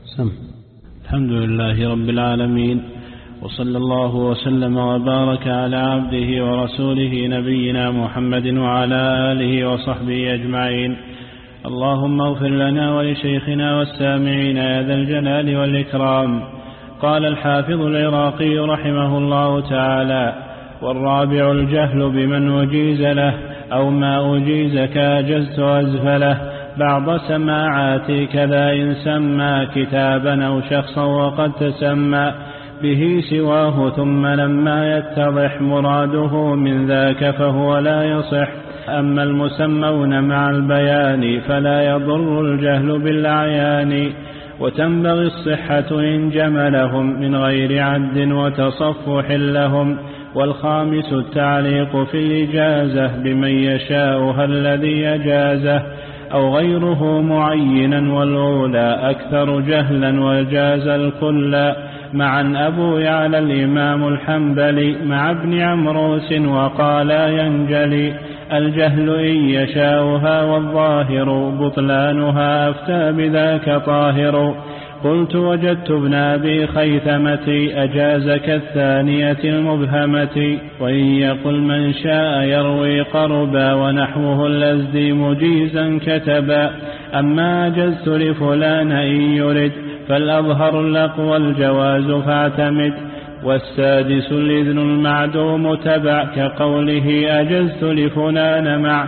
الحمد لله رب العالمين، وصلى الله وسلم وبارك على عبده ورسوله نبينا محمد وعلى آله وصحبه أجمعين. اللهم اغفر لنا ولشيخنا والسامعين يا ذا الجلال والإكرام. قال الحافظ العراقي رحمه الله تعالى: والرابع الجهل بمن أجيز له أو ما أجيز كأجزت أزفله بعض سماعات كذا إن سمى كتابا أو شخصا وقد تسمى به سواه ثم لما يتضح مراده من ذاك فهو لا يصح. أما المسمون مع البيان فلا يضر الجهل بالأعيان، وتنبغي الصحة إن جملهم من غير عد وتصفح لهم. والخامس التعليق في الإجازة بمن يشاءها الذي يجازه أو غيره معينا، والأولى أكثر جهلا وجاز الكل معا أبو يعلى الإمام الحنبلي مع ابن عمروس وقالا ينجلي الجهل إن يشاءها والظاهر بطلانها أفتى بذاك طاهر. قلت وجدت ابن أبي خيثمة أجاز كالثانية المبهمة، وإن يقل من شاء يروي قربا ونحوه الأزدي مجيزا كتبا. أما أجزت لفلان إن يرد فالأظهر الأقوى الجواز فاعتمد. والسادس الإذن المعدوم تبع كقوله أجزت لفلان مع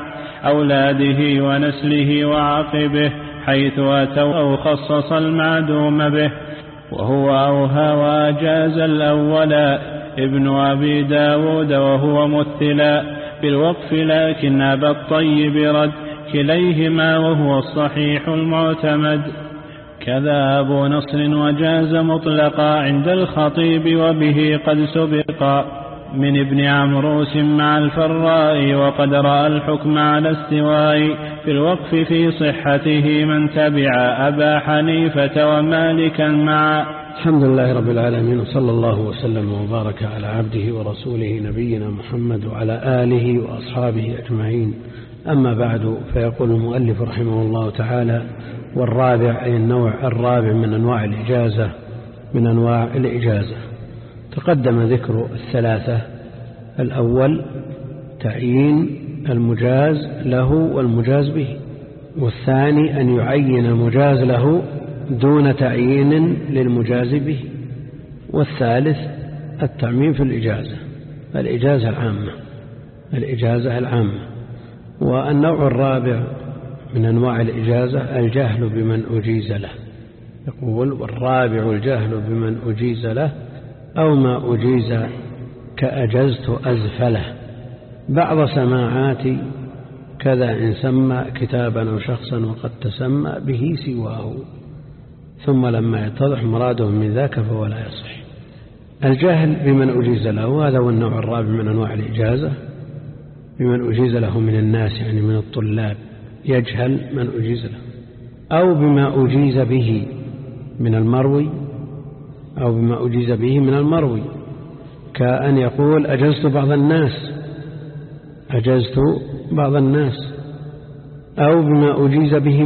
أولاده ونسله وعقبه حيث أتوا أو خصص المعدوم به، وهو أوهى وأجاز الأولا ابن أبي داود وهو مثلا بالوقف، لكن أبا الطيب رد كليهما وهو الصحيح المعتمد. كذا أبو نصر وجاز مطلقا عند الخطيب وبه قد سبقا من ابن عمروس مع الفراء، وقد رأى الحكم على استواء في الوقف في صحته من تبع أبا حنيفة ومالكا معا. الحمد لله رب العالمين، وصلى الله وسلم وبارك على عبده ورسوله نبينا محمد وعلى آله وأصحابه أجمعين. أما بعد، فيقول المؤلف رحمه الله تعالى: والرابع أي النوع الرابع من أنواع الإجازة من أنواع الإجازة. تقدم ذكر الثلاثة: الأول تعيين المجاز له والمجاز به، والثاني أن يعين المجاز له دون تعيين للمجاز به، والثالث التعميم في الإجازة العامة. والنوع الرابع من أنواع الإجازة الجهل بمن أجيز له. يقول: والرابع الجهل بمن أجيز له أو ما أجيز كأجزت أزفله بعض سماعات كذا إن سمى كتابا أو شخصا وقد تسمى به سواه ثم لما يتضح مراده من ذاك فهو لا يصح. الجهل بمن أجيز له هذا هو النوع الرابع من أنواع الإجازة، بمن أجيز له من الناس يعني من الطلاب، يجهل من أجيز له، أو بما أجيز به من المروي، أو بما أجيز به من المروي كأن يقول أجزت بعض الناس، أو بما أجيز به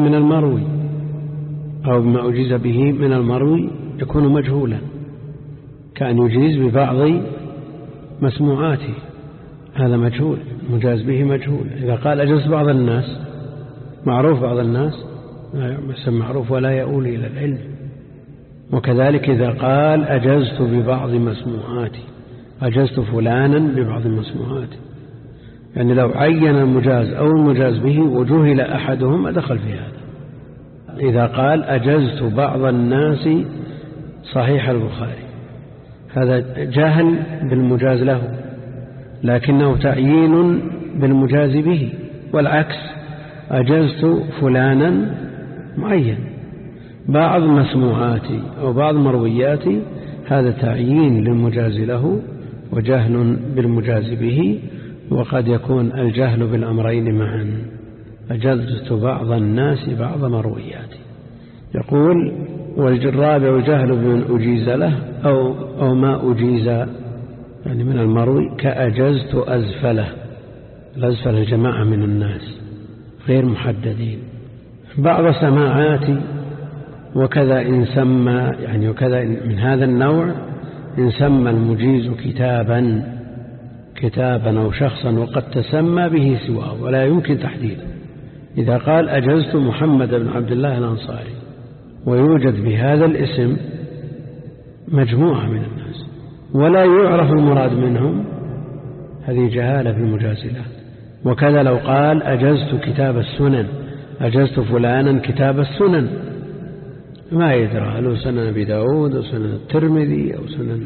من المروي، يكون مجهولا، كأن يجيز ببعض مسموعاته، هذا مجهول، مجاز به مجهول. إذا قال أجزت بعض الناس، معروف بعض الناس معروف ولا يؤول إلى العلم. وكذلك إذا قال أجزت ببعض مسموعاتي، أجزت فلانا ببعض مسموعاتي، يعني لو عين المجاز أو المجاز به وجهل أحدهم أدخل في هذا. إذا قال أجزت بعض الناس صحيح البخاري، هذا جهل بالمجاز له، لكنه تعيين بالمجاز به. والعكس، أجزت فلانا معين بعض مسموعاتي أو بعض مروياتي، هذا تعيين للمجاز له وجهل بالمجاز به. وقد يكون الجهل بالأمرين معا، أجزت بعض الناس بعض مروياتي. يقول: والرابع جهل بمن أجيز له أو ما أجيز يعني من المروي كأجزت أزفله. الأزفل الجماعة من الناس غير محددين. بعض سماعاتي وكذا إن سمى يعني وكذا من هذا النوع إن سمى المجيز كتابا أو شخصا وقد تسمى به سواه ولا يمكن تحديده. إذا قال أجزت محمد بن عبد الله الأنصاري ويوجد بهذا الاسم مجموعة من الناس ولا يعرف المراد منهم، هذه جهالة في المجازلات. وكذا لو قال أجزت كتاب السنن، أجزت فلانا كتاب السنن، ما يدرى هل سنن أبي داود أو سنن الترمذي أو سنن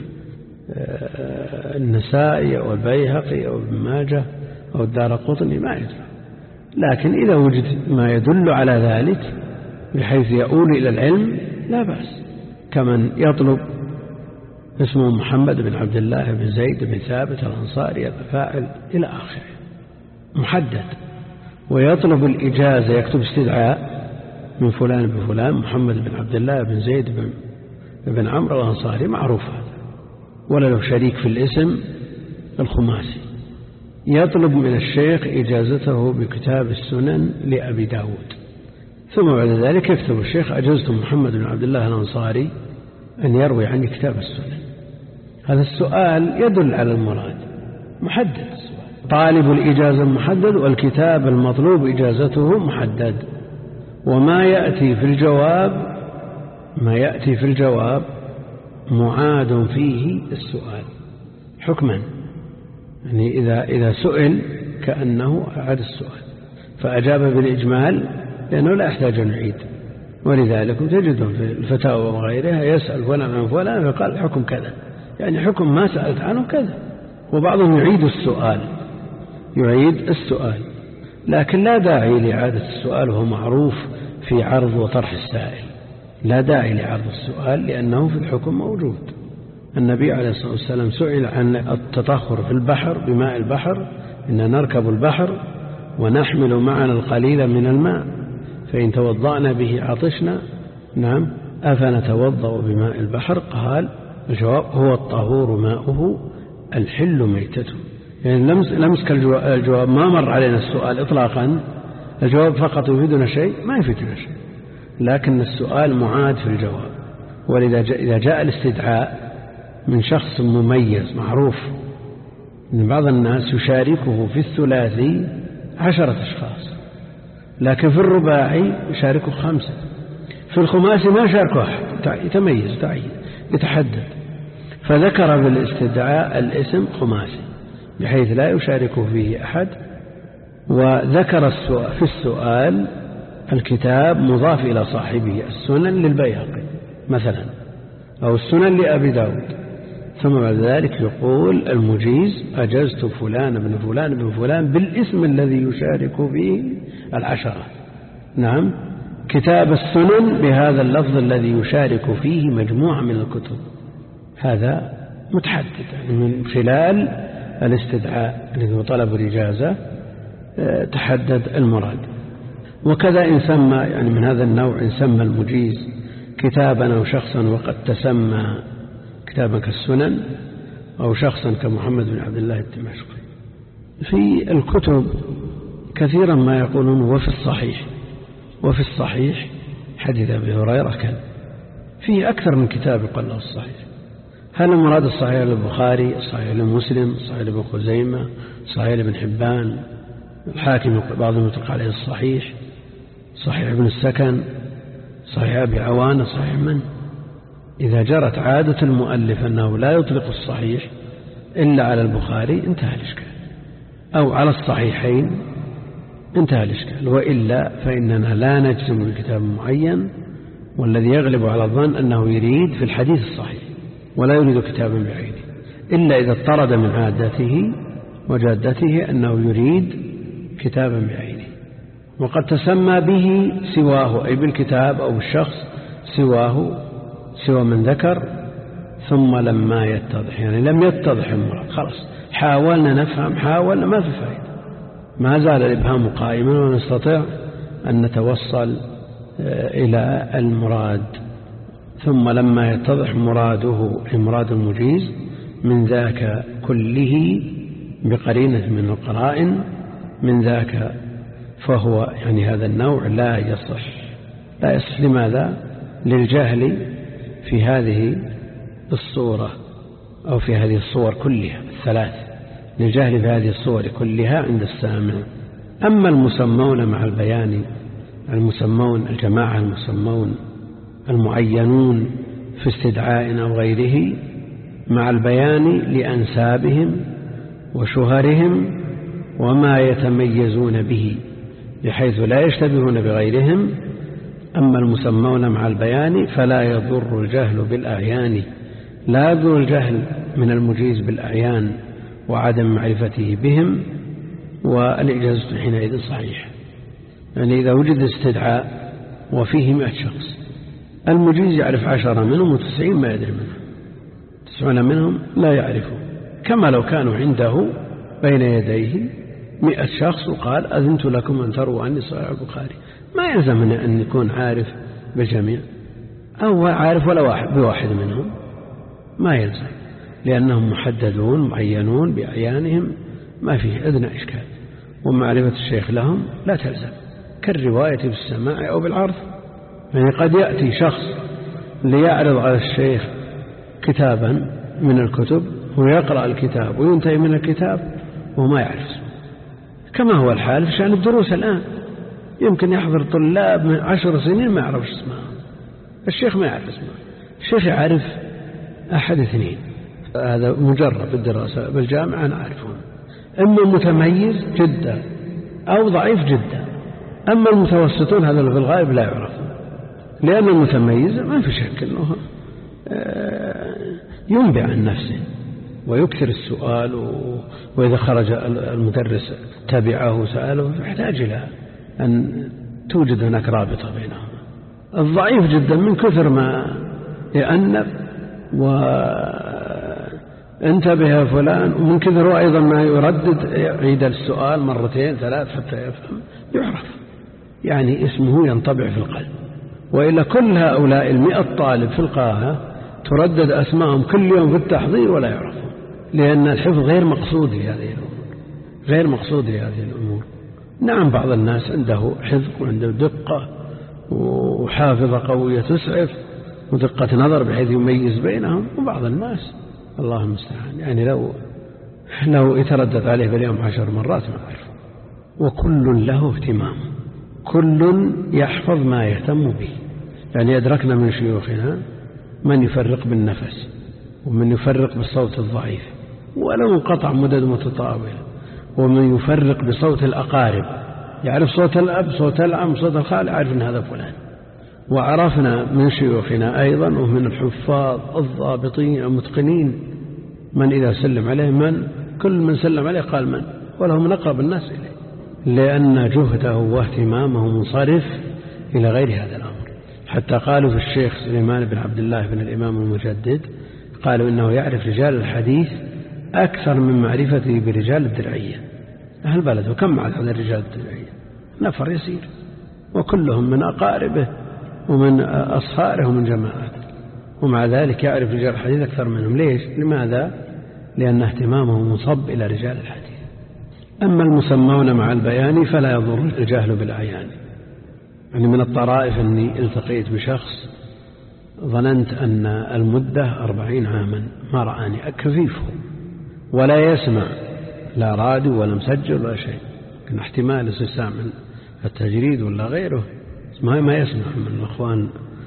النسائي أو البيهقي أو ابن ماجه أو الدارقطني، ما يدرى. لكن إذا وجد ما يدل على ذلك بحيث يؤول إلى العلم لا بأس، كمن يطلب اسمه محمد بن عبد الله بن زيد بن ثابت الأنصاري الفاعل إلى آخره محدد، ويطلب الإجازة يكتب استدعاء من فلان بفلان محمد بن عبد الله بن زيد بن عمرو الأنصاري، معروف هذا. ولا له شريك في الاسم الخماسي، يطلب من الشيخ إجازته بكتاب السنن لأبي داود، ثم بعد ذلك يكتب الشيخ أجزت محمد بن عبد الله الأنصاري أن يروي عني كتاب السنن. هذا السؤال يدل على المراد، محدد السؤال، طالب الإجازة محدد والكتاب المطلوب إجازته محدد. وما يأتي في الجواب معاد فيه السؤال حكما، يعني إذا سئل كأنه أعاد السؤال فأجاب بالإجمال لأنه لا يحتاج أن يعيد. ولذلك تجدهم في الفتاوى وغيرها يسأل فلان عن فلان فقال حكم كذا، يعني حكم ما سألت عنه كذا. وبعضهم يعيد السؤال لكن لا داعي لإعادة السؤال، وهو معروف في عرض وطرح السائل، لا داعي لعرض السؤال لأنه في الحكم موجود. النبي عليه الصلاة والسلام سئل عن التطهر في البحر بماء البحر، إن نركب البحر ونحمل معنا القليل من الماء فإن توضأنا به عطشنا، نعم أفنتوضأ بماء البحر؟ قال الجواب هو الطهور ماؤه الحل ميتته. يعني لمسك الجواب، ما مر علينا السؤال إطلاقا، الجواب فقط يفيدنا شيء ما يفيدنا شيء، لكن السؤال معاد في الجواب. ولذا إذا جاء الاستدعاء من شخص مميز معروف، إن بعض الناس يشاركه في الثلاثي 10 أشخاص، لكن في الرباعي يشاركه 5، في الخماسي ما شاركه أحد، يتميز يتحدد، فذكر بالاستدعاء الاسم خماسي بحيث لا يشاركه فيه أحد. وذكر في السؤال الكتاب مضاف إلى صاحبه، السنن للبيهقي مثلا أو السنن لأبي داود، ثم بعد ذلك يقول المجيز أجزت فلان بن فلان بن فلان بالاسم الذي يشارك فيه 10، نعم كتاب السنن بهذا اللفظ الذي يشارك فيه مجموعة من الكتب. هذا متحدد، يعني من خلال الاستدعاء الذي هو طلب الإجازة تحدد المراد. وكذا إن سمى، يعني من هذا النوع إن سمى المجيز كتابا أو شخصا وقد تسمى كتابا كالسنن أو شخصا كمحمد بن عبد الله الدمشقي. في الكتب كثيرا ما يقولون وفي الصحيح حديث أبي هريرة كان فيه أكثر من كتاب يقال له الصحيح. هل المراد الصحيح للبخاري، الصحيح للمسلم، الصحيح لابن خزيمة، الصحيح لابن حبان، الحاكم بعضهم يطلق عليه الصحيح، صحيح ابن السكن، صحيح أبي عوانة، صحيح من؟ إذا جرت عادة المؤلف أنه لا يطلق الصحيح إلا على البخاري انتهى الإشكال، أو على الصحيحين انتهى الإشكال، وإلا فإننا لا نجزم بكتاب معين، والذي يغلب على الظن أنه يريد في الحديث الصحيح ولا يريد كتابا بعينه، إلا إذا اضطرد من عادته وجادته أنه يريد كتابا بعينه. وقد تسمى به سواه، أي بالكتاب أو بالشخص سوى من ذكر، ثم لما يتضح، يعني لم يتضح المراد، خلاص حاولنا نفهم، حاولنا ما في فائدة، ما زال الإبهام قائما ونستطيع أن نتوصل إلى المراد. ثم لما يتضح مراده مراد المجيز من ذاك كله بقرينة من القرائن من ذاك، فهو يعني هذا النوع لا يصح. لماذا؟ للجهل في هذه الصورة أو في هذه الصور كلها الثلاث، للجهل في هذه الصور كلها عند السامع. أما المسمون مع البيان، المسمون الجماعة المسمون المعينون في استدعاء أو غيره مع البيان لأنسابهم وشهرهم وما يتميزون به بحيث لا يشتبهون بغيرهم. أما المسمون مع البيان فلا يضر الجهل بالأعيان، لا يضر الجهل من المجيز بالأعيان وعدم معرفته بهم، والإجازة حينئذ صحيح. يعني إذا وجد استدعاء وفيه 100 شخص، المجيز يعرف 10 منهم و90 ما يدري منهم، 90 منهم لا يعرفه، كما لو كانوا عنده بين يديه 100 شخص وقال أذنت لكم أن تروا عني صحيح البخاري، ما يلزم أن يكون عارف بالجميع أو عارف ولا واحد بواحد منهم، ما يلزم، لأنهم محددون معينون بأعيانهم، ما فيه أدنى إشكال. ومعرفة الشيخ لهم لا تلزم كالرواية بالسماع أو بالعرض. يعني قد يأتي شخص ليعرض على الشيخ كتابا من الكتب ويقرأ الكتاب وينتهي من الكتاب وما يعرف اسمه، كما هو الحال في شأن الدروس الآن. يمكن يحضر طلاب من 10 سنين ما يعرفش اسمه، الشيخ ما يعرف اسمه، الشيخ يعرف 1 2، هذا مجرد بالدراسة بالجامعة نعرفهم، إما متميز جدا أو ضعيف جدا. أما المتوسطون هذا في الغالب لا يعرفون، لأن المتميز ما في شك أنه ينبع عن نفسه ويكثر السؤال، وإذا خرج المدرس تبعه وسأله، يحتاج إلى أن توجد هناك رابطة بينهم. الضعيف جدا من كثر ما يأنب وانتبه يا فلان، ومن كثر أيضا ما يردد يعيد السؤال 2 3 حتى يفهم يعرف، يعني اسمه ينطبع في القلب. وإلا كل هؤلاء 100 طالب في القاهة تردد أسمائهم كل يوم في التحضير ولا يعرفون، لأن الحفظ غير مقصود في هذه الأمور، غير مقصود في هذه الأمور. نعم بعض الناس عنده حفظ وعنده دقة وحافظة قوية تسعف ودقة نظر بحيث يميز بينهم، وبعض الناس الله المستعان يعني لو يتردد عليه باليوم 10 مرات ما أعرف. وكل له اهتمام، كل يحفظ ما يهتم به. يعني أدركنا من شيوخنا من يفرق بالنفس ومن يفرق بالصوت الضعيف ولو انقطع مدد متطاولة، ومن يفرق بصوت الأقارب، يعرف صوت الأب صوت العم صوت الخال، يعرف أن هذا فلان. وعرفنا من شيوخنا أيضا ومن الحفاظ الضابطين المتقنين من إذا سلم عليه كل من سلم عليه قال من، وله من أقرب الناس إليه، لأن جهده واهتمامه منصرف إلى غير هذا الأمر. حتى قالوا في الشيخ سليمان بن عبد الله بن الإمام المجدد، قالوا إنه يعرف رجال الحديث أكثر من معرفته برجال الدرعية أهل بلده. وكم عدد رجال الدرعية؟ نفر يسير، وكلهم من أقاربه ومن أصهاره ومن جماعاته، ومع ذلك يعرف رجال الحديث أكثر منهم. ليش؟ لماذا؟ لأن اهتمامه مصب إلى رجال الحديث. أما المسمون مع البيان فلا يضر الجهل بالأعيان. يعني من الطرائف أني التقيت بشخص ظننت أن المدة 40 عاما ما رآني، أكفيفه ولا يسمع لا راديو ولا مسجل ولا شيء، كان احتمال استسماع من التجريد ولا غيره، ما يسمع من الأخوان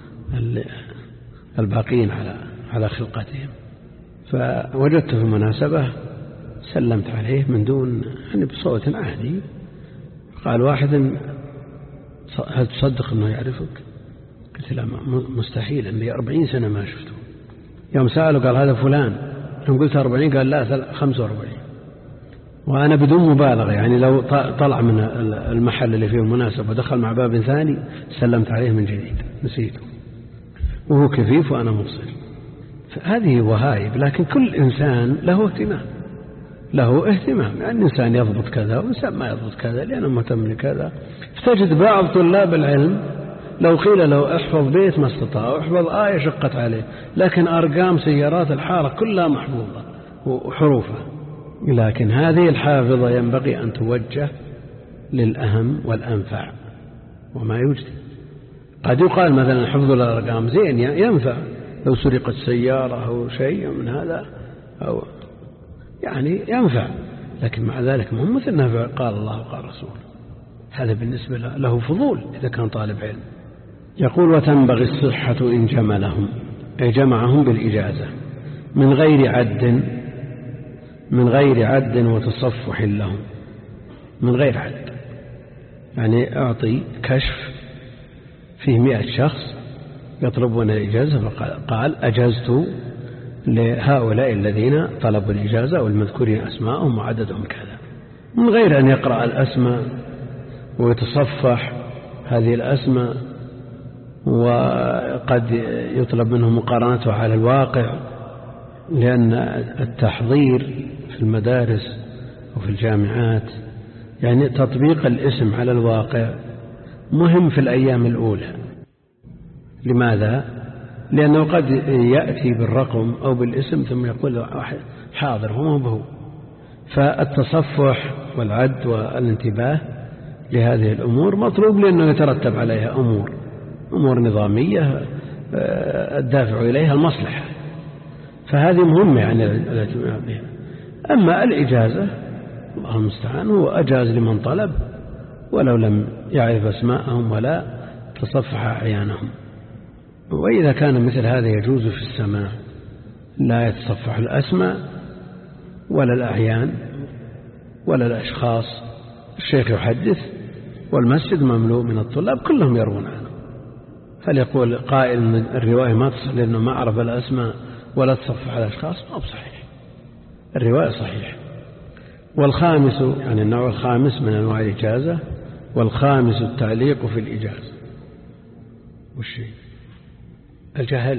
الباقين على خلقتهم. فوجدت في المناسبة سلمت عليه من دون يعني بصوت عادي، قال واحد هل تصدق أنه يعرفك؟ قلت لا مستحيل، أني 40 سنة ما شفته. يوم سأله قال هذا فلان، يوم قلت 40 قال لا 45. وأنا بدون مبالغة يعني لو طلع من المحل اللي فيه المناسبة ودخل مع باب ثاني سلمت عليه من جديد، نسيته وهو كفيف وأنا مبصر. فهذه وهايب، لكن كل إنسان له اهتمام. يعني إنسان يضبط كذا وإنسان ما يضبط كذا لأنه مهتم لكذا. فتجد بعض طلاب العلم لو قيل له احفظ بيت ما استطاع، احفظ آية شقت عليه، لكن أرقام سيارات الحارة كلها محفوظة وحروفها. لكن هذه الحافظة ينبغي أن توجه للأهم والأنفع وما يوجد. قد يقال مثلا حفظ الأرقام زين ينفع لو سرقت سيارة أو شيء من هذا أو يعني ينفع، لكن مع ذلك مهم مثل نفع قال الله وقال رسول، هذا بالنسبة له فضول إذا كان طالب علم. يقول وتنبغي الصحة إن جملهم أي جمعهم بالإجازة من غير عد وتصفح لهم، من غير عد يعني أعطي كشف فيه 100 شخص يطلبون الإجازة فقال أجزت لهؤلاء الذين طلبوا الإجازة والمذكورين أسماءهم وعددهم كذا، من غير أن يقرأ الأسماء ويتصفح هذه الأسماء، وقد يطلب منه مقارنته على الواقع، لأن التحضير في المدارس وفي الجامعات يعني تطبيق الاسم على الواقع مهم في الأيام الأولى. لماذا؟ لأنه قد يأتي بالرقم أو بالاسم ثم يقول واحد حاضر هو به، فالتصفح والعد والانتباه لهذه الأمور مطلوب لأنه يترتب عليها أمور نظامية الدافع إليها المصلحة، فهذه مهمة يعني الاهتمام بها. أما الإجازة الله المستعان هو أجاز لمن طلب ولو لم يعرف أسماءهم ولا تصفح أعيانهم. وإذا كان مثل هذا يجوز في السماع لا يتصفح الأسماء ولا الأعيان ولا الأشخاص، الشيخ يحدث والمسجد مملوء من الطلاب كلهم يروون عنه، هل يقول قائل من الرواية ما تصح لأنه ما عرف الأسماء ولا تصفح الأشخاص؟ ما بصحيح، الرواية صحيح. والخامس يعني النوع الخامس من أنواع الإجازة، والخامس التعليق في الإجازة. والشيء الجهل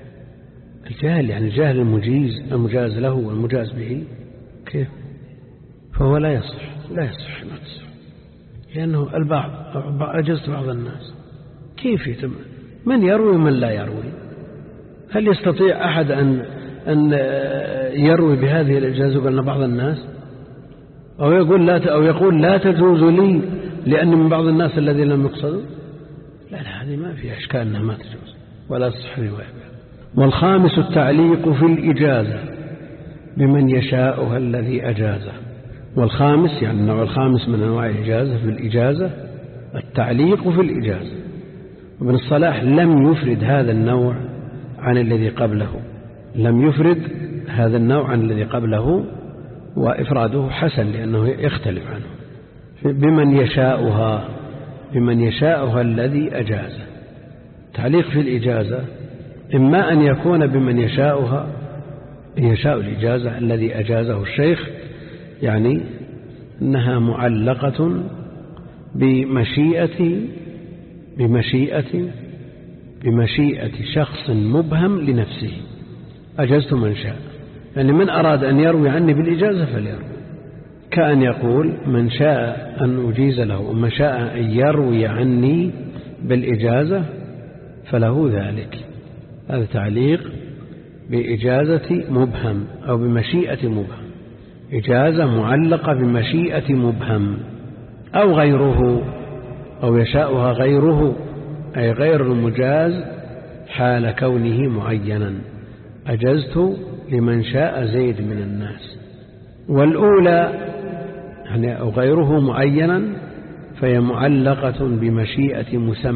يعني الجهل المجاز له والمجاز به كيف؟ فهو لا يصح ما تصح، لأنه البعض أجزت بعض الناس كيف يتم من يروي ومن لا يروي؟ هل يستطيع أحد أن يروي بهذه الإجازة بين بعض الناس أو يقول لا تجوز لي لأن من بعض الناس الذين لم يقصدوا؟ لا هذه ما فيها إشكال أنها ما تجوز ولا تصح رواية. والخامس التعليق في الإجازة بمن يشاؤها الذي أجازه. والخامس يعني النوع الخامس من أنواع الإجازة في الإجازة التعليق في الإجازة. وابن الصلاح لم يفرد هذا النوع عن الذي قبله، وإفراده حسن لأنه يختلف عنه. بمن يشاؤها الذي أجازه. تعليق في الإجازة إما أن يكون بمن يشاء الإجازة الذي أجازه الشيخ، يعني أنها معلقة بمشيئة شخص مبهم لنفسه. أجزت من شاء، يعني من أراد أن يروي عني بالإجازة فليروي، كأن يقول من شاء أن أجيز له ومن شاء أن يروي عني بالإجازة فله ذلك. هذا تعليق بإجازة مبهم أو بمشيئة مبهم، إجازة معلقة بمشيئة مبهم أو غيره، أو يشاؤها غيره أي غير المجاز حال كونه معينا. أجزت لمن شاء زيد من الناس. والأولى يعني أو غيره معينا فهي معلقة بمشيئة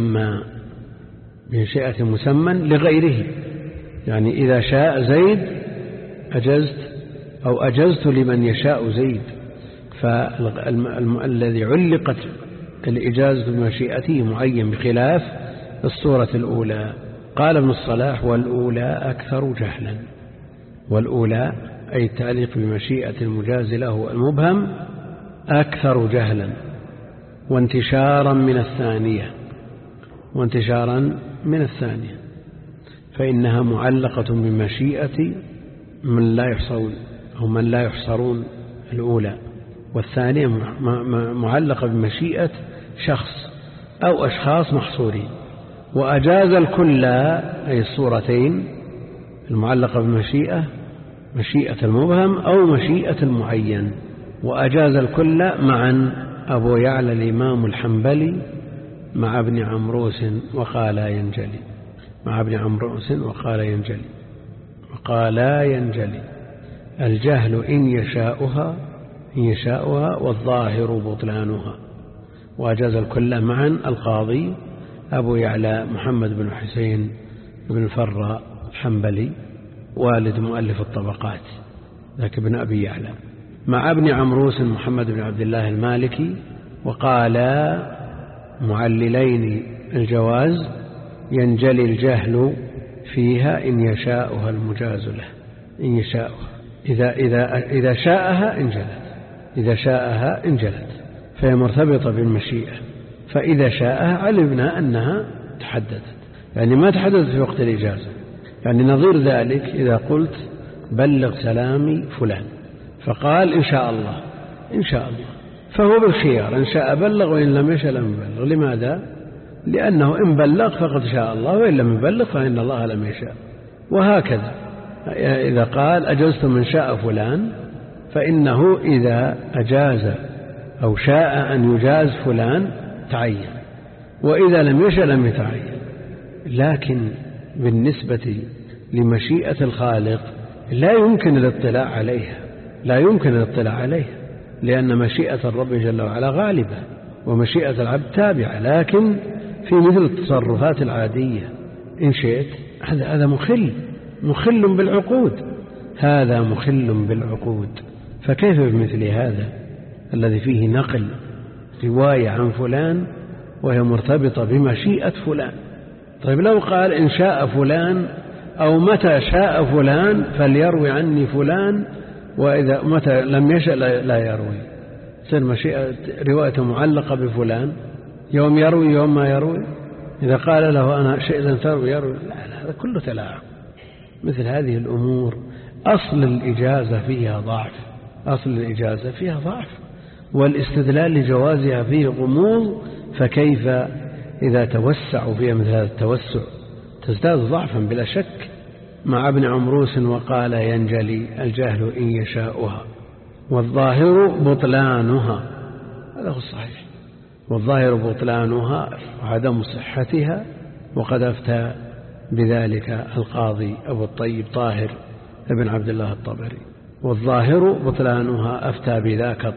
مسمى لغيره، يعني إذا شاء زيد أجزت لمن يشاء زيد، فالذي علقت الإجازة بمشيئته معين بخلاف الصورة الأولى. قال ابن الصلاح والأولى أكثر جهلا. والأولى أي التعليق بمشيئة المجاز له المبهم أكثر جهلا وانتشارا من الثانية، فإنها معلقة بمشيئة من لا يحصرون الأولى، والثانية معلقة بمشيئة شخص أو أشخاص محصورين. وأجاز الكل أي الصورتين المعلقة مشيئة المبهم أو مشيئة المعين، وأجاز الكل معا أبو يعلى الإمام الحنبلي مع ابن عمروس وقالا ينجلي، مع ابن عمروس وقالا ينجلي، وقالا ينجلي الجهل إن يشاؤها والظاهر بطلانها. وأجاز الكل معا القاضي أبو يعلى محمد بن حسين بن الفراء الحنبلي والد مؤلف الطبقات ذاك ابن أبي يعلى، مع ابن عمروس محمد بن عبد الله المالكي، وقال معللين الجواز ينجلي الجهل فيها إن يشاؤها المجاز له، إن يشاؤها إذا شاءها انجلت، إذا شاءها انجلت فهي مرتبطة بالمشيئة، فإذا شاءها علمنا أنها تحددت، يعني ما تحددت في وقت الإجازة. يعني نظير ذلك إذا قلت بلغ سلامي فلان فقال إن شاء الله، إن شاء الله، فهو بالخيار، إن شاء بلغ وإن لم يشاء لم يبلغ. لماذا؟ لأنه إن بلغ فقد شاء الله، وإن لم يبلغ فإن الله لم يشاء. وهكذا إذا قال أجزت من شاء فلان فإنه إذا أجاز أو شاء أن يجاز فلان تعين، وإذا لم يشاء لم يتعين. لكن بالنسبة لمشيئة الخالق لا يمكن الاطلاع عليها، لا يمكن الاطلاع عليها، لأن مشيئة الرب جل وعلا غالبة ومشيئة العبد تابعة. لكن في مثل التصرفات العادية إن شئت هذا مخل بالعقود، هذا مخل بالعقود. فكيف بمثل هذا الذي فيه نقل رواية عن فلان وهي مرتبطة بمشيئة فلان؟ طيب لو قال إن شاء فلان أو متى شاء فلان فليروي عني فلان، وإذا متى لم يشاء لا يروي، تصير مشيئة رواية معلقة بفلان، يوم يروي يوم ما يروي. إذا قال له أنا شئت أن تروي يروي، لا هذا كله تلاعب. مثل هذه الأمور أصل الإجازة فيها ضعف، أصل الإجازة فيها ضعف، والاستدلال لجوازها فيه غموض، فكيف إذا توسعوا فيها مثل هذا التوسع تزداد ضعفا بلا شك. مع ابن عمروس وقال ينجلي الجهل إن يشاؤها والظاهر بطلانها، هذا هو الصحيح، والظاهر بطلانها وعدم صحتها. وقد أفتى بذلك القاضي أبو الطيب طاهر ابن عبد الله الطبري، والظاهر بطلانها أفتى بذاك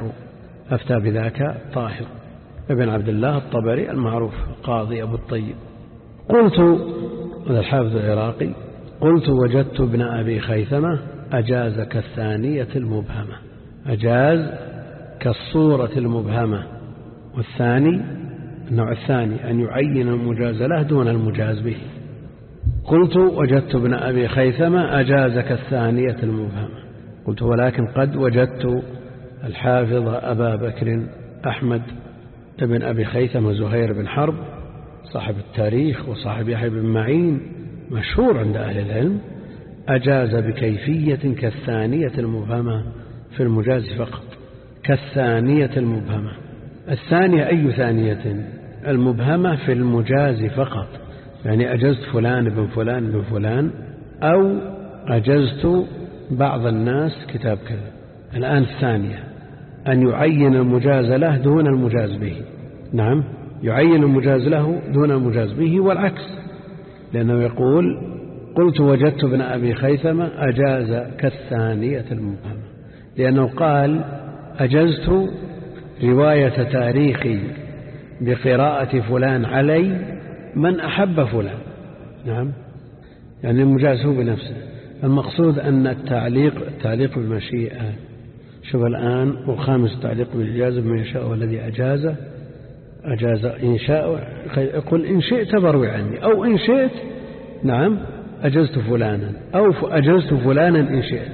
طاهر ابن عبد الله الطبري المعروف قاضي أبو الطيب. قلت، هذا الحافظ العراقي، قلت وجدت ابن أبي خيثمة أجاز كالثانية المبهمة، أجاز كالصورة المبهمة. والثاني النوع الثاني أن يعين المجاز له دون المجاز به. قلت وجدت ابن أبي خيثمة أجاز كالثانية المبهمة. قلت ولكن قد وجدت الحافظ أبا بكر أحمد ابن أبي خيثمة زهير بن حرب صاحب التاريخ وصاحب يحيى بن معين مشهور عند أهل العلم، أجاز بكيفية كالثانية المبهمة في المجاز فقط، كالثانية المبهمة. الثانية أي ثانية؟ المبهمة في المجاز فقط، يعني أجزت فلان بن فلان بن فلان، أو أجزت بعض الناس كتاب كذا. الآن الثانية أن يعين المجاز له دون المجاز به، نعم يعين المجاز له دون المجاز به، والعكس، لأنه يقول قلت وجدت ابن أبي خيثمة أجاز كالثانية المبهمة، لأنه قال أجزت رواية تاريخي بقراءة فلان علي من أحب فلان، نعم، يعني المجاز هو بنفسه. المقصود أن التعليق بالمشيئة، شوف الآن وخامس تعليق بالإجازة من يشاء والذي أجاز إن شاء، يقول إن شئت فاروي عني، أو إن شئت نعم أجزت فلانا، أو أجزت فلانا إن شئت،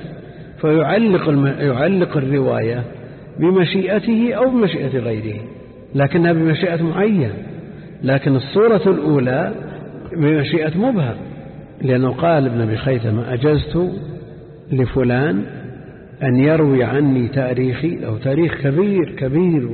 فيعلق الرواية بمشيئته أو بمشيئة غيره، لكنها بمشيئة معين. لكن الصورة الأولى بمشيئة مبهم، لأنه قال ابن أبي خيثمة أجزت لفلان أن يروي عني تاريخي، أو تاريخ كبير كبير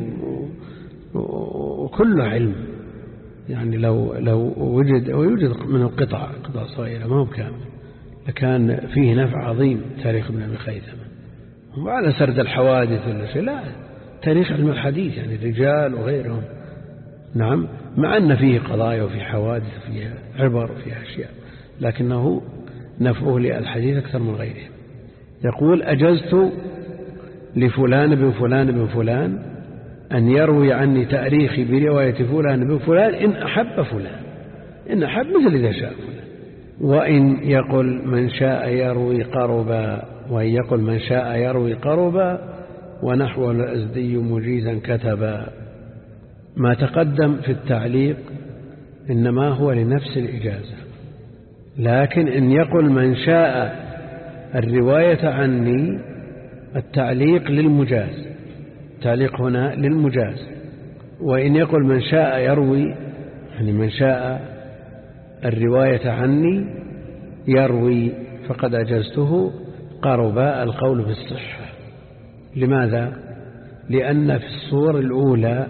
وكله علم، يعني لو ويوجد من القطع صغيرة ما هو كامل لكان فيه نفع عظيم تاريخ ابن أبي خيثمة، وعلى سرد الحوادث ولا شيء، لا، تاريخ علم الحديث يعني الرجال وغيرهم، نعم. مع أن فيه قضايا وفي حوادث وفيها عبر وفيها أشياء، لكنه نفعه للحديث أكثر من غيره. يقول أجزت لفلان بن فلان بن فلان أن يروي عني تاريخي برواية فلان بن فلان إن أحب فلان، إن أحب مثل إذا شاء فلان. وإن يقل من شاء يروي قربا، وإن يقل من شاء يروي قربا ونحو الأزدي مجيزا كتبا. ما تقدم في التعليق إنما هو لنفس الإجازة، لكن إن يقل من شاء الرواية عني التعليق للمجاز، التعليق هنا للمجاز. وإن يقل من شاء يروي، يعني من شاء الرواية عني يروي فقد أجزته قرب القول بالصحة. لماذا؟ لأن في الصور الأولى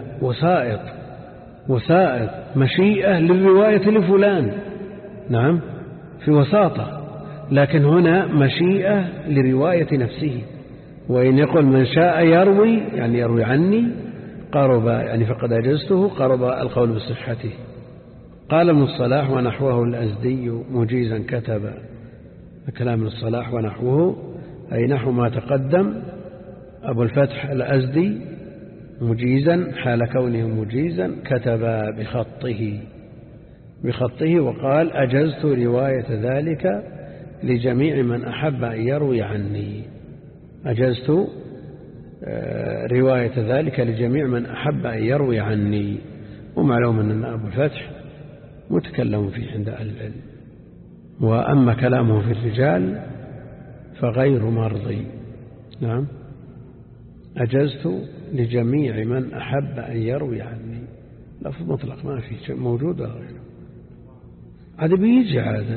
وسائط مشيئة للرواية لفلان، نعم في وساطة، لكن هنا مشيئة لرواية نفسه. وإن يقول من شاء يروي يعني يروي عني قرب يعني فقد أجزته قرب القول بصحته. قال ابن الصلاح ونحوه الأزدي مجيزا كتب. كلام ابن الصلاح ونحوه أي نحو ما تقدم. أبو الفتح الأزدي مجيزا حال كونه مجيزا كتب بخطه وقال أجزت رواية ذلك لجميع من أحب أن يروي عني. أجزت رواية ذلك لجميع من أحب أن يروي عني. ومعلوم أن أبو الفتح متكلم فيه عند أهل العلم. وأما كلامه في الرجال فغير مرضي. نعم أجزت لجميع من أحب أن يروي عني. لفظ مطلق ما في موجود ولا غيره. هذا بيجي هذا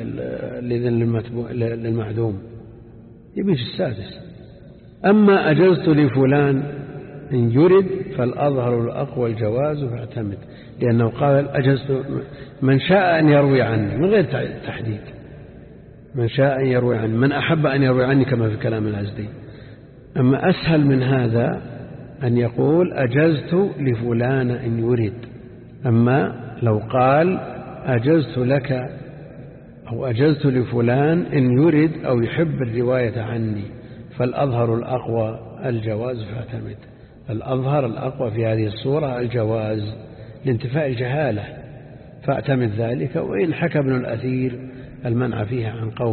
للمعدوم يبيج السادس. أما أجزت لفلان إن يرد فالأظهر الأقوى الجواز فاعتمد، لأنه قال أجزت من شاء أن يروي عني من غير تحديد، من شاء أن يروي عني، من أحب أن يروي عني كما في كلام الأزدي. أما أسهل من هذا أن يقول أجزت لفلان إن يرد. أما لو قال أجزت لك أو أجزت لفلان إن يرد أو يحب الرواية عني فالأظهر الأقوى الجواز فاعتمد. الأظهر الأقوى في هذه الصورة الجواز لانتفاء الجهالة فاعتمد ذلك. وإن حكى ابن الأثير المنع فيها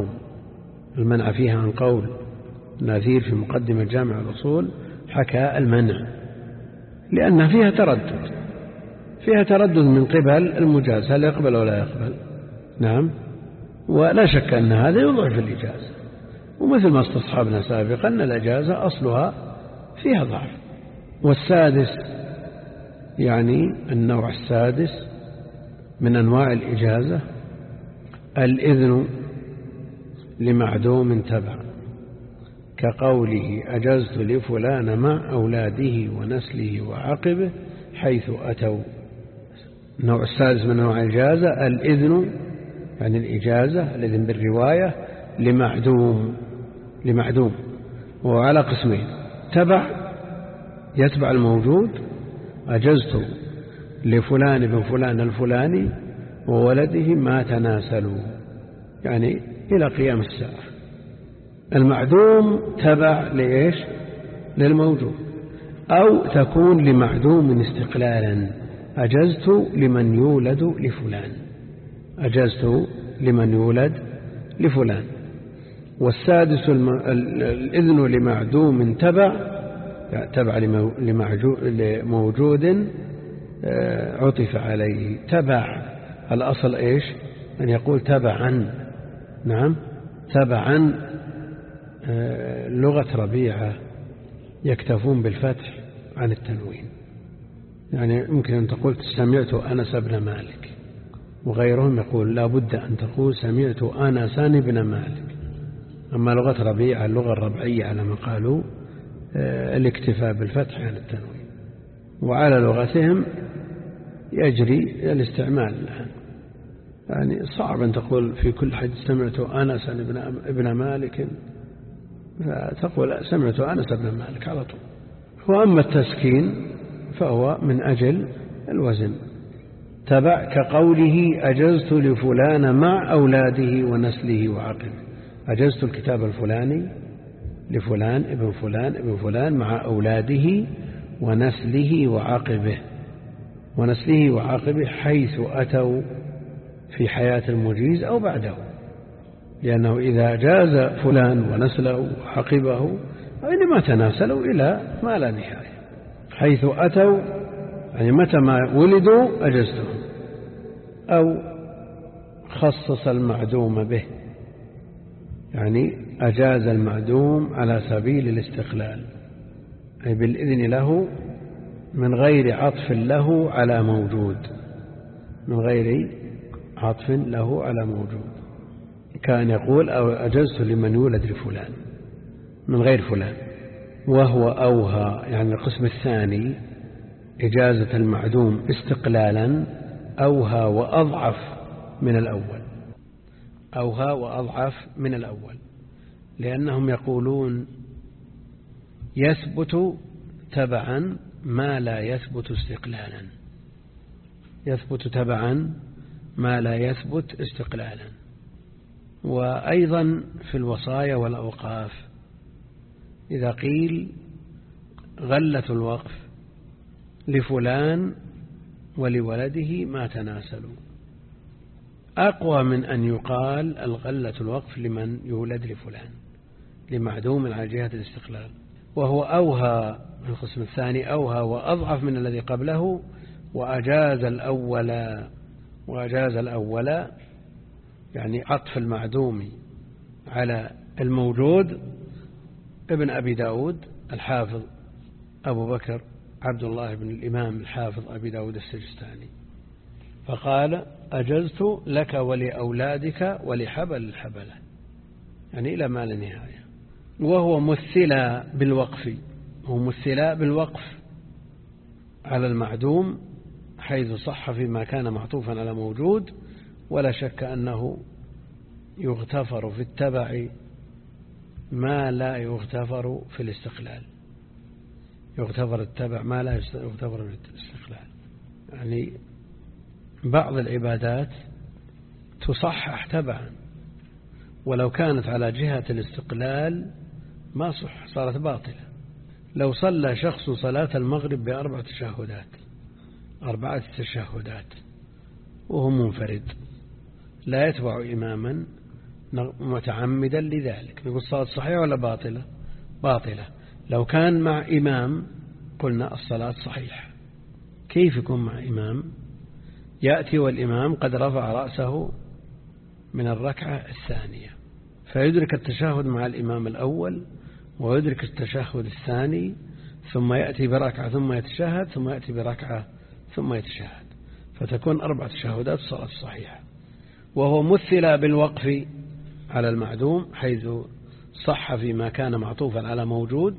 عن قول الأثير في مقدمة جامع الأصول حكى المنع لأن فيها تردد من قبل المجاز هل يقبل ولا يقبل. نعم ولا شك أن هذا يضعف الإجازة، ومثل ما استصحبنا سابقا أن الإجازة أصلها فيها ضعف. والسادس يعني النوع السادس من أنواع الإجازة الإذن لمعدوم تبع كقوله أجزت لفلان مع أولاده ونسله وعقبه حيث أتوا. النوع السادس من أنواع الإجازة الإذن يعني الإجازة الإذن بالرواية لمعدوم وعلى قسمين: تبع يتبع الموجود، أجزت لفلان بن فلان الفلاني وولده ما تناسلوا يعني إلى قيام الساعة. المعدوم تبع لإيش؟ للموجود. أو تكون لمعدوم استقلالا: أجزت لمن يولد لفلان، أجزت لمن يولد لفلان. والسادس الإذن لمعدوم تبع لموجود عطف عليه. تبع الأصل إيش؟ أن يقول تبعا. نعم تبعا. لغة ربيعة يكتفون بالفتح عن التنوين، يعني يمكن أن تقول سمعت أنس بن مالك، وغيرهم يقول لا بد أن تقول سمعت أنسان بن مالك. أما لغة ربيعة اللغة الربعية على ما قالوا الاكتفاء بالفتح عن التنوين، وعلى لغتهم يجري الاستعمال الآن. يعني صعب أن تقول في كل حديث سمعت أنس ابن مالك، فتقول سمعت أنس بن مالك على طول. وأما التسكين فهو من أجل الوزن، تبع كقوله أجزت لفلان مع أولاده ونسله وعقبه. أجزت الكتاب الفلاني لفلان ابن فلان ابن فلان مع أولاده ونسله وعقبه. ونسله وعقبه حيث أتوا في حياة المجيز أو بعده، لأنه إذا جاز فلان ونسله وعقبه فإنما تناسلوا إلى ما لا نهاية. حيث أتوا يعني متى ما ولدوا أجزتهم. أو خصص المعدوم به، يعني أجاز المعدوم على سبيل الاستقلال، أي بالإذن له من غير عطف له على موجود، من غير عطف له على موجود. كان يقول أو أجزت لمن يولد لفلان من غير فلان. وهو أوهى، يعني القسم الثاني إجازة المعدوم استقلالا أوهى وأضعف من الأول. أوهى وأضعف من الأول، لأنهم يقولون يثبت تبعا ما لا يثبت استقلالا. يثبت تبعا ما لا يثبت استقلالا. وأيضا في الوصايا والأوقاف إذا قيل غلة الوقف لفلان ولولده ما تناسلوا، أقوى من أن يقال الغلة الوقف لمن يولد لفلان لمعدوم على جهة الاستقلال. وهو أوهى في القسم الثاني، أوهى وأضعف من الذي قبله. وأجاز الأول يعني عطف المعدوم على الموجود. ابن أبي داود الحافظ أبو بكر عبد الله بن الإمام الحافظ أبي داود السجستاني فقال أجزت لك ولأولادك ولحبل الحبلة، يعني إلى ما لا نهاية. وهو مثلا بالوقف، هو مثلا بالوقف على المعدوم حيث صح فيما كان معطوفا على موجود. ولا شك أنه يغتفر في التبع ما لا يغتفر في الاستقلال. يغتفر التبع ما لا يغتفر في الاستقلال. يعني بعض العبادات تصحح تبعا، ولو كانت على جهة الاستقلال ما صح، صارت باطلة. لو صلى شخص صلاة المغرب ب4 تشهدات، 4 تشهدات وهو منفرد لا يتبع إماما متعمدا لذلك، نقول الصلاة صحيحة ولا باطلة؟ باطلة. لو كان مع إمام قلنا الصلاة صحيحة. كيف يكون مع إمام؟ يأتي والإمام قد رفع رأسه من الركعة الثانية فيدرك التشهد مع الإمام الأول ويدرك التشهد الثاني، ثم يأتي بركعة ثم يتشهد، ثم يأتي بركعة ثم يتشهد، فتكون 4 تشهدات صلاة صحيحة. وهو مثل بالوقف على المعدوم حيث صح فيما كان معطوفا على موجود.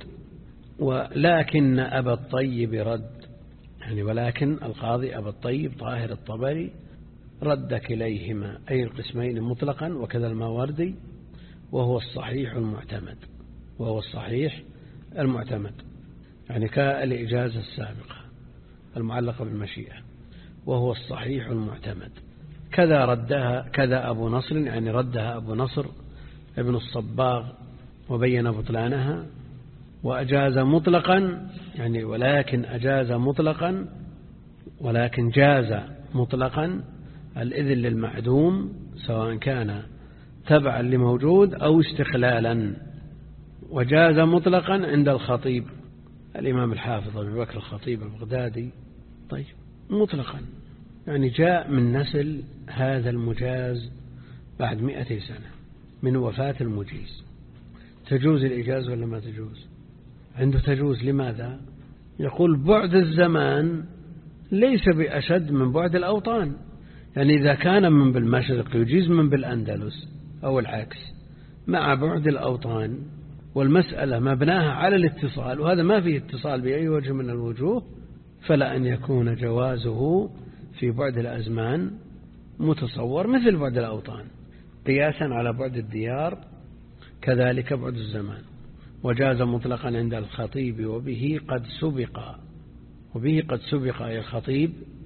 ولكن أبا الطيب رد، يعني ولكن القاضي أبا الطيب طاهر الطبري رد كليهما أي القسمين مطلقا وكذا الماوردي، وهو الصحيح المعتمد. وهو الصحيح المعتمد يعني كالإجازة السابقة المعلقة بالمشيئة، وهو الصحيح المعتمد. كذا ردها كذا أبو نصر، يعني ردها أبو نصر ابن الصباغ وبين بطلانها. وأجاز مطلقا يعني ولكن أجاز مطلقا، ولكن جاز مطلقا الإذن للمعدوم سواء كان تبعا لموجود أو استقلالا. وجاز مطلقا عند الخطيب الإمام الحافظ أبي بكر الخطيب البغدادي. طيب مطلقا يعني جاء من نسل هذا المجاز بعد 200 سنة من وفاة المجيز. تجوز الإجازة ولا ما تجوز؟ عنده تجوز. لماذا؟ يقول بعد الزمان ليس بأشد من بعد الأوطان. يعني إذا كان من بالمشرق يجيز من بالأندلس أو العكس مع بعد الأوطان، والمسألة مبناها على الاتصال، وهذا ما فيه اتصال بأي وجه من الوجوه، فلا أن يكون جوازه في بعد الأزمان متصور مثل بعد الأوطان قياسا على بعد الديار، كذلك بعد الزمان. وجاز مطلقا عند الخطيب وبه قد سبق. وبه قد سبق أي الخطيب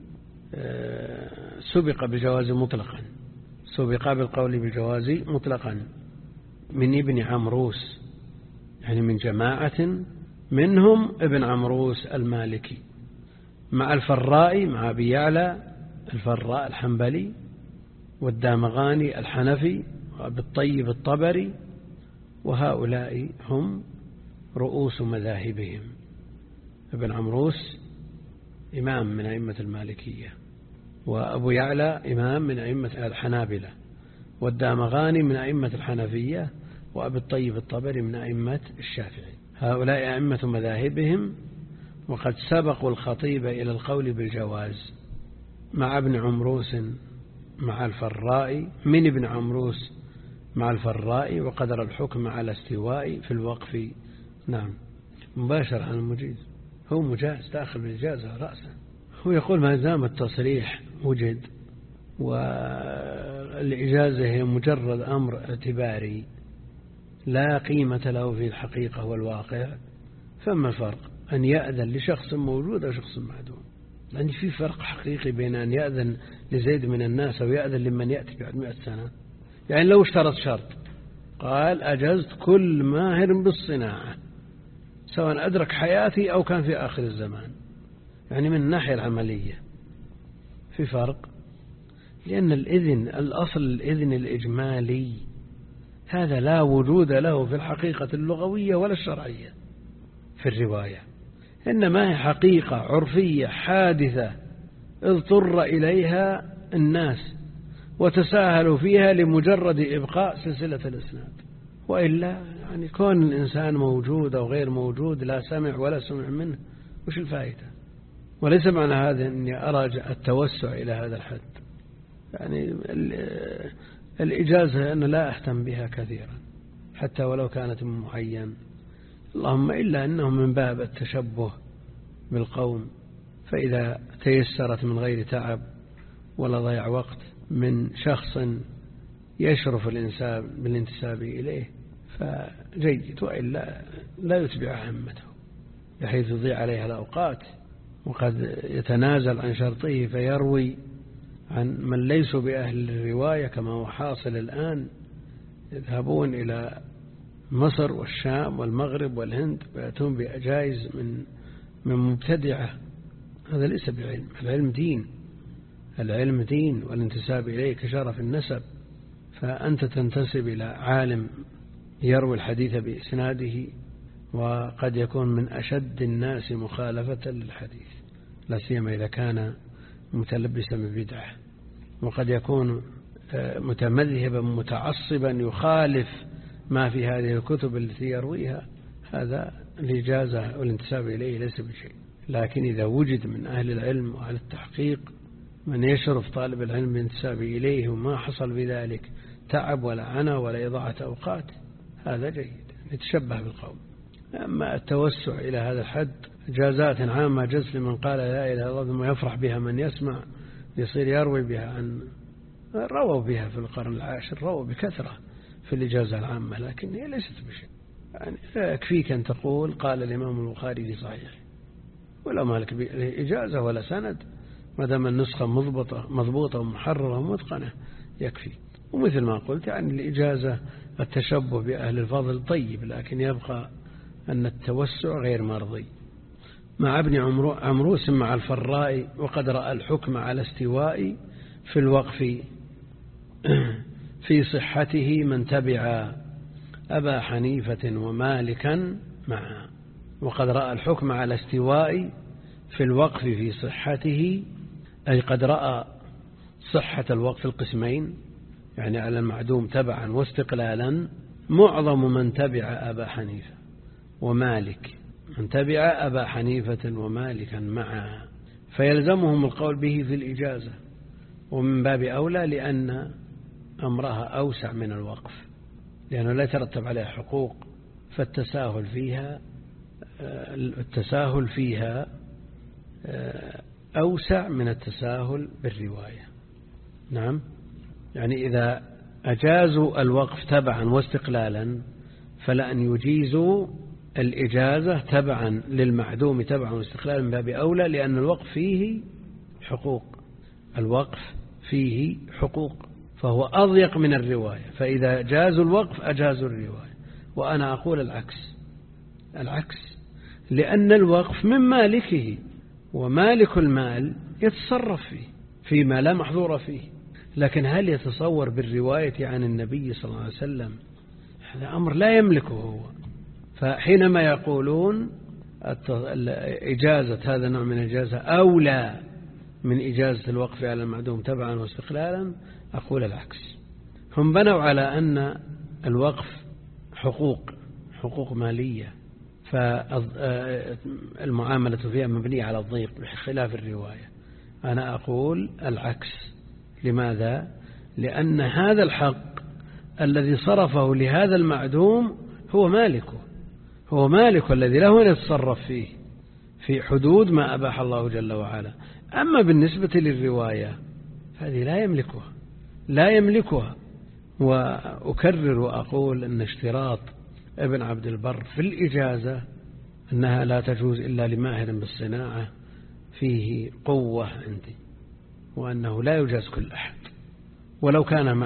سبق بجواز مطلقا، سبق بالقول بالجواز مطلقا من ابن عمروس، يعني من جماعة منهم ابن عمروس المالكي، مع الفراء مع أبي يعلى الفراء الحنبلي، والدامغاني الحنفي، وبالطيب الطبري، وهؤلاء هم رؤوس مذاهبهم. ابن عمروس إمام من أئمة المالكية، وأبو يعلى إمام من أئمة الحنابلة، والدامغاني من أئمة الحنفية، وأبي الطيب الطبري من أئمة الشافعي. هؤلاء أئمة مذاهبهم، وقد سبقوا الخطيب إلى القول بالجواز مع ابن عمروس مع الفراء، من ابن عمروس مع الفراء، وقدر الحكم على استواء في الوقف. نعم، مباشر عن المجيز، هو مجاز داخل بالإجازة رأسا. هو يقول ما دام التصريح وجد والإجازة هي مجرد أمر اعتباري لا قيمة له في الحقيقة والواقع، فما الفرق أن يأذن لشخص موجود أو شخص معدوم؟ لأن في فرق حقيقي بين أن يأذن لزيد من الناس أو يأذن لمن يأتي بعد 100 سنة. يعني لو اشترط شرط قال أجزت كل ماهر بالصناعة سواء أدرك حياتي أو كان في آخر الزمان، يعني من الناحية العملية في فرق، لأن الإذن الأصل الإذن الإجمالي هذا لا وجود له في الحقيقة اللغوية ولا الشرعية في الرواية، إنما هي حقيقة عرفية حادثة اضطر إليها الناس وتساهلوا فيها لمجرد إبقاء سلسلة الإسناد، وإلا يعني كون الإنسان موجود أو غير موجود لا سمع ولا سمع منه وش الفائدة؟ وليس معنى هذا أني أرى التوسع إلى هذا الحد، يعني الإجازة أنا لا أهتم بها كثيرا حتى ولو كانت من معين، اللهم إلا أنه من باب التشبه بالقوم، فإذا تيسرت من غير تعب ولا ضيع وقت من شخص يشرف الإنسان بالانتساب إليه فجيد، وإلا لا يتبع همته بحيث يضيع عليها الأوقات، وقد يتنازل عن شرطه فيروي عن من ليسوا بأهل الرواية كما هو حاصل الآن، يذهبون إلى مصر والشام والمغرب والهند ويأتون بأجائز من مبتدعة. هذا ليس بعلم، العلم دين، العلم دين والانتساب إليه كشرف النسب، فأنت تنتسب إلى عالم يروي الحديث بإسناده وقد يكون من أشد الناس مخالفة للحديث، لا سيما إذا كان متلبسا ببدعة، وقد يكون متمذهبا متعصبا يخالف ما في هذه الكتب التي يرويها، هذا الإجازة والانتساب إليه ليس بشيء. لكن إذا وجد من أهل العلم وأهل التحقيق من يشرف طالب العلم بالانتساب إليه وما حصل بذلك تعب ولا عنا ولا إضاعة أوقات، هذا جيد، يتشبه بالقوم. أما التوسع إلى هذا الحد جازات عامة جز لمن قال لا إله إلا الله ويفرح بها من يسمع يصير يروي بها، عن رووا بها في القرن العاشر، رووا بكثرة في الإجازة العامة، لكن هي ليست بشيء. يعني يكفيك أن تقول قال الإمام البخاري في صحيح، ولا مالك إجازة ولا سند، ما دام النسخة مضبوطة ومحررة ومتقنة يكفي. ومثل ما قلت يعني الإجازة التشبه بأهل الفضل طيب، لكن يبقى أن التوسع غير مرضي. مع ابن عمروس مع الفراء، وقد رأى الحكم على استواء في الوقف في صحته من تبع أبا حنيفة ومالكا معا. وقد رأى الحكم على استواء في الوقف في صحته، أي قد رأى صحة الوقف القسمين، يعني على المعدوم تبعا واستقلالا، معظم من تبع أبا حنيفة ومالك، من تبع أبا حنيفة ومالكا معا، فيلزمهم القول به في الإجازة، ومن باب أولى لأن أمرها أوسع من الوقف، لأنه لا يترتب عليها حقوق، فالتساهل فيها أوسع من التساهل بالرواية. نعم، يعني إذا أجازوا الوقف تبعا واستقلالا فلا أن يجيزوا الإجازة تبعا للمعدوم تبعا واستقلالا من باب أولى، لأن الوقف فيه حقوق، الوقف فيه حقوق، فهو أضيق من الرواية، فإذا جازوا الوقف أجازوا الرواية. وأنا أقول العكس، لأن الوقف من مالكه، ومالك المال يتصرف فيه فيما لا محظور فيه. لكن هل يتصور بالرواية عن النبي صلى الله عليه وسلم؟ هذا أمر لا يملكه هو. فحينما يقولون إجازة هذا النوع من الإجازة أولى من إجازة الوقف على المعدوم تبعا واستقلالا، أقول العكس. هم بنوا على أن الوقف حقوق مالية، فالمعاملة فيها مبنية على الضيق بخلاف الرواية. أنا أقول العكس. لماذا؟ لأن هذا الحق الذي صرفه لهذا المعدوم هو مالك الذي له أن يتصرف فيه في حدود ما أباح الله جل وعلا. أما بالنسبة للرواية هذه لا يملكها. وأكرر وأقول أن اشتراط ابن عبد البر في الإجازة أنها لا تجوز إلا لماهر بالصناعة فيه قوة عندي، وأنه لا يجاز كل أحد ولو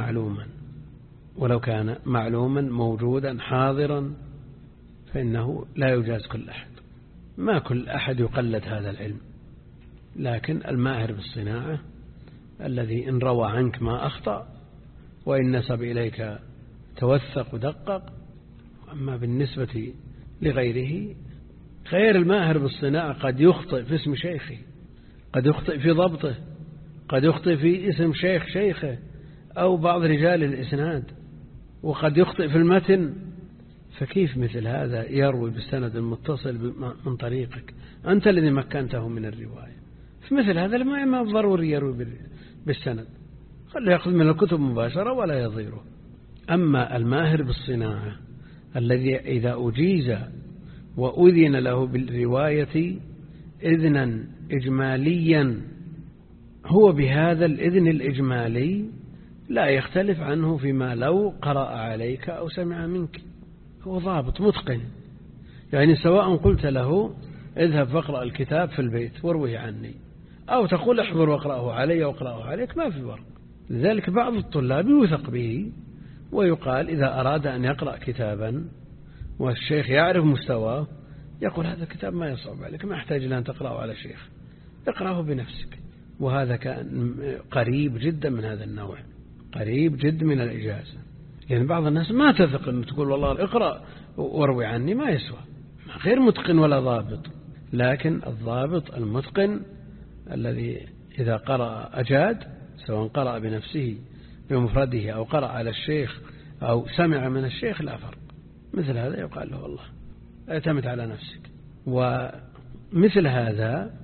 كان معلوما موجودا حاضرا، فإنه لا يجاز كل أحد. ما كل أحد يقلد هذا العلم، لكن الماهر بالصناعة الذي إن روى عنك ما أخطأ وإن نسب إليك توثق ودقق. أما بالنسبة لغيره، غير الماهر بالصناعة قد يخطئ في اسم شيخه، قد يخطئ في ضبطه، قد يخطئ في اسم شيخه أو بعض رجال الإسناد، وقد يخطئ في المتن. فكيف مثل هذا يروي بالسند المتصل من طريقك؟ أنت الذي مكنته من الرواية. في مثل هذا ما ضروري يروي بالسند، خليه يأخذ من الكتب مباشرة ولا يضيره. أما الماهر بالصناعة الذي إذا أجيز وأذن له بالرواية إذنا إجماليا، هو بهذا الإذن الإجمالي لا يختلف عنه فيما لو قرأ عليك أو سمع منك. هو ضابط متقن، يعني سواء قلت له اذهب فاقرأ الكتاب في البيت واروه عني، أو تقول احضر واقرأه علي واقرأه عليك، ما في فرق. لذلك بعض الطلاب يوثق به ويقال إذا أراد أن يقرأ كتابا والشيخ يعرف مستواه يقول هذا الكتاب ما يصعب عليك، ما يحتاج أن تقرأه على شيخ، اقرأه بنفسك. وهذا كان قريب جدا من هذا النوع، قريب جدا من الإجازة. يعني بعض الناس ما تثق أن تقول والله اقرأ واروي عني، ما يسوى، غير متقن ولا ضابط. لكن الضابط المتقن الذي إذا قرأ أجاد، سواء قرأ بنفسه بمفرده أو قرأ على الشيخ أو سمع من الشيخ لا فرق. مثل هذا يقال له والله اعتمد على نفسك. ومثل هذا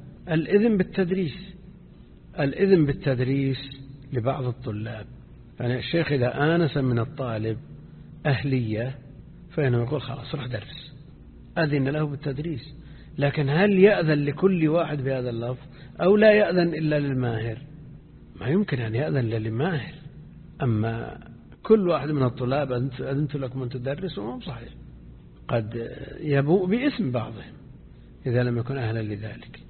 الإذن بالتدريس لبعض الطلاب. يعني الشيخ إذا آنس من الطالب أهلية فإنه يقول خلاص روح درس، أذن له بالتدريس. لكن هل يأذن لكل واحد بهذا اللفظ أو لا يأذن إلا للماهر؟ ما يمكن أن يأذن للماهر. أما كل واحد من الطلاب أذنت لكم أن تدرسوا، مو صحيح، قد يبوء باسم بعضهم إذا لم يكن أهلا لذلك.